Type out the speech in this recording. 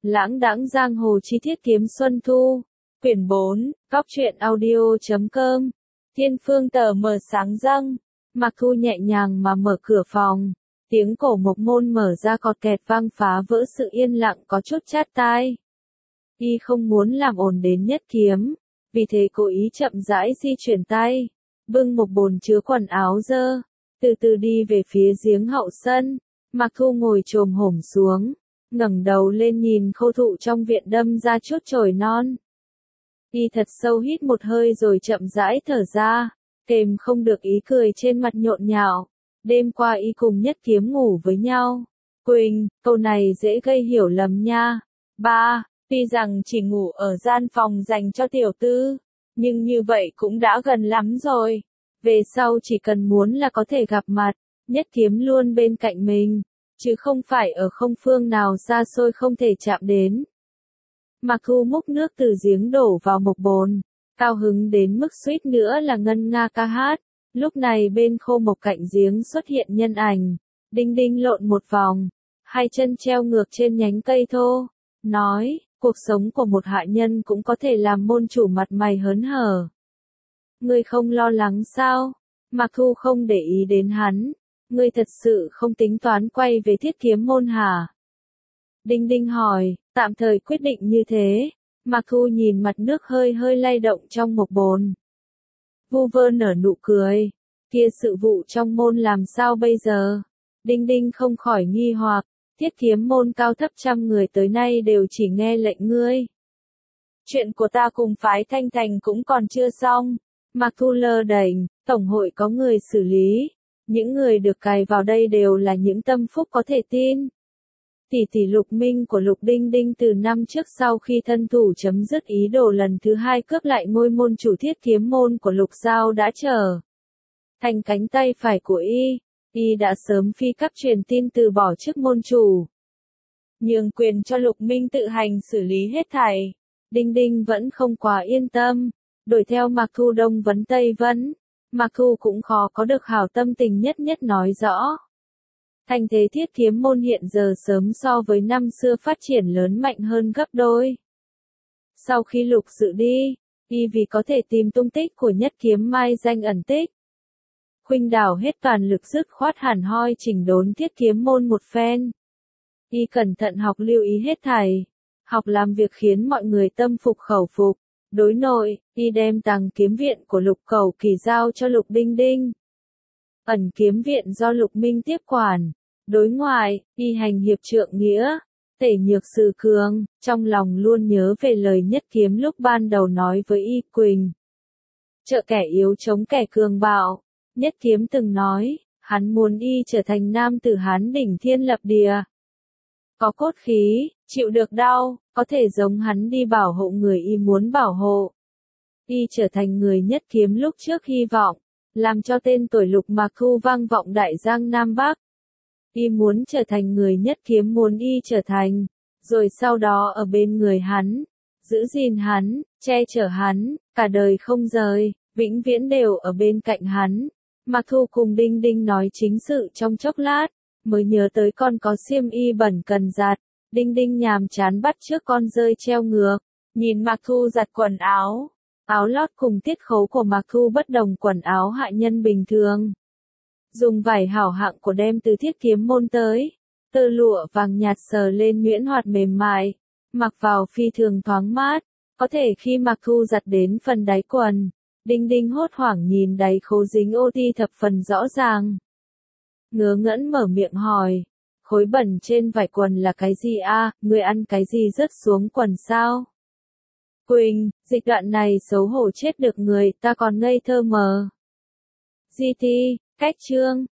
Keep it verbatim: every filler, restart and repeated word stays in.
Lãng đãng giang hồ chi tiết kiếm xuân thu. Quyển bốn, Cóc truyện audio chấm com. Thiên phương tờ mờ sáng răng. Mặc Thu nhẹ nhàng mà mở cửa phòng. Tiếng cổ mộc môn mở ra cọt kẹt vang phá vỡ sự yên lặng có chút chát tai. Y không muốn làm ồn đến Nhất Kiếm, vì thế cố ý chậm rãi di chuyển tay, bưng một bồn chứa quần áo dơ, từ từ đi về phía giếng hậu sân. Mặc Thu ngồi chồm hổm xuống, ngẩng đầu lên nhìn khâu thụ trong viện đâm ra chút chồi non. Y thật sâu hít một hơi rồi chậm rãi thở ra, kềm không được ý cười trên mặt nhộn nhạo. Đêm qua y cùng Nhất Kiếm ngủ với nhau. Quỳnh, câu này dễ gây hiểu lầm nha. Ba, tuy rằng chỉ ngủ ở gian phòng dành cho tiểu tư, nhưng như vậy cũng đã gần lắm rồi. Về sau chỉ cần muốn là có thể gặp mặt, Nhất Kiếm luôn bên cạnh mình, chứ không phải ở không phương nào xa xôi không thể chạm đến. Mặc Thu múc nước từ giếng đổ vào một bồn, cao hứng đến mức suýt nữa là ngân nga ca hát. Lúc này bên khô mộc cạnh giếng xuất hiện nhân ảnh, Đinh Đinh lộn một vòng, hai chân treo ngược trên nhánh cây thô, nói, cuộc sống của một hạ nhân cũng có thể làm môn chủ mặt mày hớn hở. Ngươi không lo lắng sao? Mặc Thu không để ý đến hắn, ngươi thật sự không tính toán quay về Thiết Kiếm môn hả? Đinh Đinh hỏi, tạm thời quyết định như thế. Mặc Thu nhìn mặt nước hơi hơi lay động trong một bồn. Vu vơ nở nụ cười, kia sự vụ trong môn làm sao bây giờ? Đinh Đinh không khỏi nghi hoặc, Thiết Kiếm môn cao thấp trăm người tới nay đều chỉ nghe lệnh ngươi. Chuyện của ta cùng phái Thanh Thành cũng còn chưa xong. Mặc Thu lơ đễnh, tổng hội có người xử lý. Những người được cài vào đây đều là những tâm phúc có thể tin. Tỷ tỷ Lục Minh của Lục Đinh Đinh từ năm trước sau khi thân thủ chấm dứt ý đồ lần thứ hai cướp lại ngôi môn chủ Thiết Kiếm môn của Lục Giao đã trở thành cánh tay phải của y. Y đã sớm phi cấp truyền tin từ bỏ chức môn chủ, nhường quyền cho Lục Minh tự hành xử lý hết thảy. Đinh Đinh vẫn không quá yên tâm, đuổi theo Mặc Thu đông vấn tây vấn. Mặc Thu cũng khó có được hảo tâm tình nhất nhất nói rõ. Thành thế Thiết Kiếm môn hiện giờ sớm so với năm xưa phát triển lớn mạnh hơn gấp đôi. Sau khi Lục Dự đi, y vì có thể tìm tung tích của Nhất Kiếm mai danh ẩn tích, khuynh đảo hết toàn lực dứt khoát hẳn hoi chỉnh đốn Thiết Kiếm môn một phen. Y cẩn thận học lưu ý hết thảy, học làm việc khiến mọi người tâm phục khẩu phục. Đối nội, y đem Tàng Kiếm viện của Lục Cầu Kỳ giao cho Lục Đinh Đinh. Ẩn Kiếm viện do Lục Minh tiếp quản. Đối ngoại, y hành hiệp trượng nghĩa, tể nhược sư cường, trong lòng luôn nhớ về lời Nhất Kiếm lúc ban đầu nói với y. Quỳnh, trợ kẻ yếu chống kẻ cường bạo. Nhất Kiếm từng nói, hắn muốn y trở thành nam tử Hán đỉnh thiên lập địa, có cốt khí, chịu được đau, có thể giống hắn đi bảo hộ người y muốn bảo hộ. Y trở thành người Nhất Kiếm lúc trước hy vọng, làm cho tên tuổi Lục Mặc Thu vang vọng đại giang Nam Bắc. Y muốn trở thành người Nhất Kiếm muốn y trở thành, rồi sau đó ở bên người hắn, giữ gìn hắn, che chở hắn, cả đời không rời, vĩnh viễn đều ở bên cạnh hắn. Mặc Thu cùng Đinh Đinh nói chính sự trong chốc lát, mới nhớ tới con có xiêm y bẩn cần giặt. Đinh Đinh nhàm chán bắt trước con rơi treo ngược, nhìn Mặc Thu giặt quần áo. Áo lót cùng tiết khấu của Mặc Thu bất đồng quần áo hạ nhân bình thường. Dùng vải hảo hạng của đem từ Thiết Kiếm môn tới, tơ lụa vàng nhạt sờ lên nhuyễn hoạt mềm mại, mặc vào phi thường thoáng mát. Có thể khi Mặc Thu giặt đến phần đáy quần, Đinh Đinh hốt hoảng nhìn đáy khố dính ô ti thập phần rõ ràng. Ngớ ngẩn mở miệng hỏi, khối bẩn trên vải quần là cái gì a? À, ngươi ăn cái gì rớt xuống quần sao? Quỳnh, dịch đoạn này xấu hổ chết được người, ta còn ngây thơ mờ. Di Ti, cách chương.